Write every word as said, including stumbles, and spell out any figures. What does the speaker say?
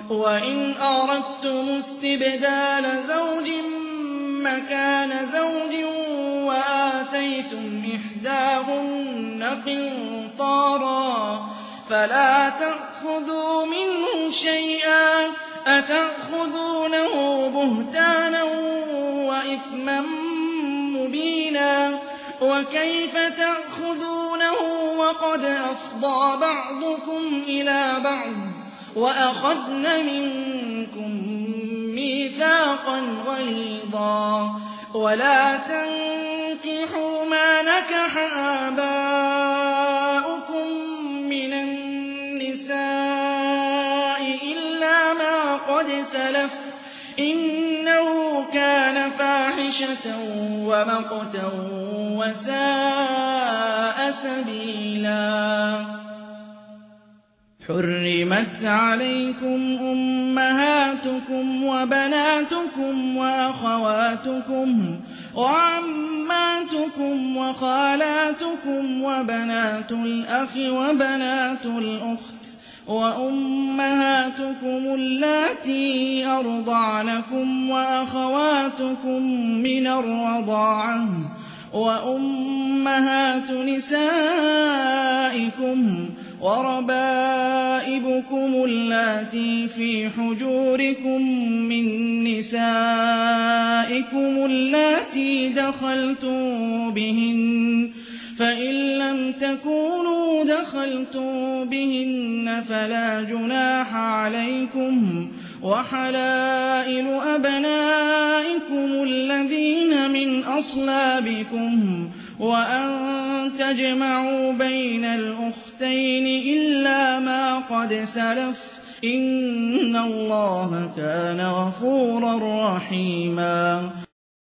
وإن أردتم استبدال زوج مكان زوج وآتيتم إحداهن قنطارا فلا تأخذوا منه شيئا أتأخذونه بهتانا وإثما مبينا وكيف تأخذونه وقد أفضى بعضكم إلى بعض وأخذن منكم ميثاقا غليظا ولا تنكحوا ما نكح آباؤكم من النساء إلا ما قد سلف إنه كان فاحشة ومقتا وساء سبيلا حرمت عليكم أمهاتكم وبناتكم وأخواتكم وعماتكم وخالاتكم وبنات الأخ وبنات الأخت وأمهاتكم اللاتي أرضعنكم وأخواتكم من الرضاعة وأمهات نسائكم وربائبكم اللاتي في حجوركم من نسائكم اللاتي دخلتم بهن فإن لم تكونوا دخلتم بهن فلا جناح عليكم وحلائل أبنائكم الذين من أصلابكم وأن تجمعوا بين الأختين إلا ما قد سلف إن الله كان غفورا رحيما